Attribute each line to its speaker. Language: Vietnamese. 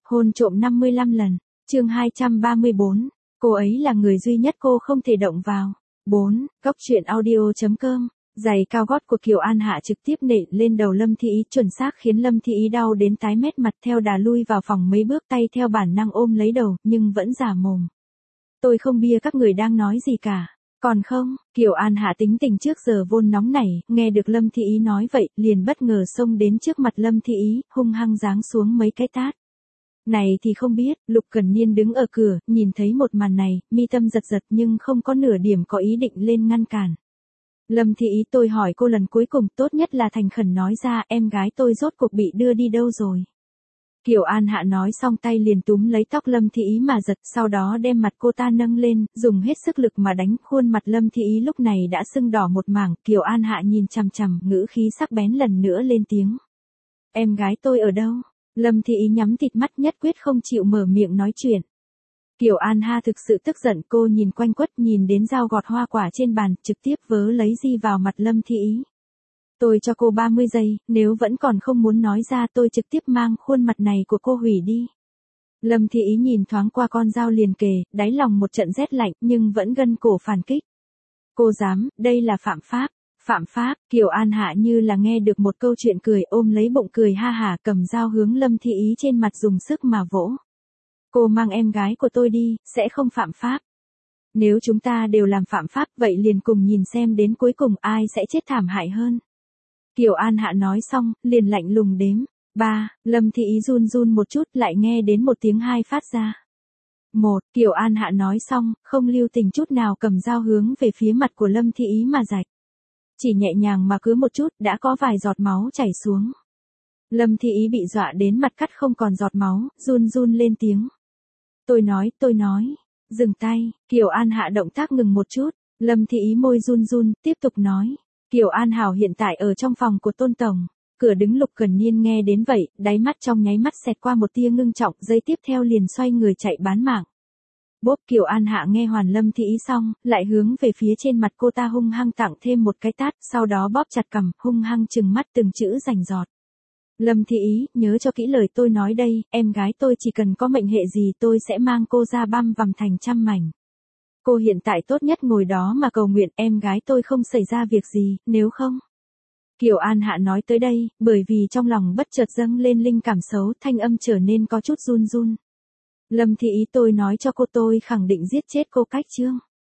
Speaker 1: Hôn trộm 55 lần. Chương 234. Cô ấy là người duy nhất cô không thể động vào. 4. Góc truyện audio.com. Giày cao gót của Kiều An Hạ trực tiếp nện lên đầu Lâm Thị Ý, chuẩn xác khiến Lâm Thị Ý đau đến tái mét mặt, theo đà lui vào phòng mấy bước, tay theo bản năng ôm lấy đầu, nhưng vẫn giả mồm. Tôi không bia các người đang nói gì cả. Còn không, Kiều An Hạ tính tình trước giờ vốn nóng nảy, nghe được Lâm Thị Ý nói vậy, liền bất ngờ xông đến trước mặt Lâm Thị Ý, hung hăng giáng xuống mấy cái tát. Này thì không biết, Lục Cẩn Niên đứng ở cửa, nhìn thấy một màn này, mi tâm giật giật nhưng không có nửa điểm có ý định lên ngăn cản. Lâm Thị Ý, tôi hỏi cô lần cuối cùng, tốt nhất là thành khẩn nói ra, em gái tôi rốt cuộc bị đưa đi đâu rồi. Kiều An Hạ nói xong tay liền túm lấy tóc Lâm Thị Ý mà giật, sau đó đem mặt cô ta nâng lên, dùng hết sức lực mà đánh, khuôn mặt Lâm Thị Ý lúc này đã sưng đỏ một mảng. Kiều An Hạ nhìn chằm chằm, ngữ khí sắc bén lần nữa lên tiếng. Em gái tôi ở đâu? Lâm Thị Ý nhắm thịt mắt, nhất quyết không chịu mở miệng nói chuyện. Kiều An Hạ thực sự tức giận, cô nhìn quanh quất, nhìn đến dao gọt hoa quả trên bàn, trực tiếp vớ lấy di vào mặt Lâm Thị Ý. Tôi cho cô 30 giây, nếu vẫn còn không muốn nói ra tôi trực tiếp mang khuôn mặt này của cô hủy đi. Lâm Thị Ý nhìn thoáng qua con dao liền kề, đáy lòng một trận rét lạnh nhưng vẫn gân cổ phản kích. Cô dám, đây là phạm pháp. Phạm pháp, Kiều An Hạ như là nghe được một câu chuyện cười, ôm lấy bụng cười ha hả, cầm dao hướng Lâm Thị Ý trên mặt dùng sức mà vỗ. Cô mang em gái của tôi đi, sẽ không phạm pháp. Nếu chúng ta đều làm phạm pháp, vậy liền cùng nhìn xem đến cuối cùng ai sẽ chết thảm hại hơn. Kiều An Hạ nói xong, liền lạnh lùng đếm. 3, Lâm Thị Ý run run một chút, lại nghe đến một tiếng 2 phát ra. 1, Kiều An Hạ nói xong, không lưu tình chút nào cầm dao hướng về phía mặt của Lâm Thị Ý mà rạch. Chỉ nhẹ nhàng mà cứ một chút, đã có vài giọt máu chảy xuống. Lâm Thị Ý bị dọa đến mặt cắt không còn giọt máu, run run lên tiếng. Tôi nói, dừng tay. Kiều An Hạ động tác ngừng một chút, Lâm Thị Ý môi run run, tiếp tục nói. Kiều An Hảo hiện tại ở trong phòng của Tôn Tổng. Cửa đứng Lục Cẩn Niên nghe đến vậy, đáy mắt trong nháy mắt xẹt qua một tia ngưng trọng, giây tiếp theo liền xoay người chạy bán mạng. Bốp. Kiều An Hạ nghe hoàn Lâm Thị Ý xong, lại hướng về phía trên mặt cô ta hung hăng tặng thêm một cái tát, sau đó bóp chặt cằm, hung hăng trừng mắt từng chữ rành rọt. Lâm Thị Ý, nhớ cho kỹ lời tôi nói đây, em gái tôi chỉ cần có mệnh hệ gì tôi sẽ mang cô ra băm vằm thành trăm mảnh. Cô hiện tại tốt nhất ngồi đó mà cầu nguyện em gái tôi không xảy ra việc gì, nếu không. Kiều An Hạ nói tới đây, bởi vì trong lòng bất chợt dâng lên linh cảm xấu, thanh âm trở nên có chút run run. Lâm Thị Ý, tôi nói cho cô tôi khẳng định giết chết cô cách chương.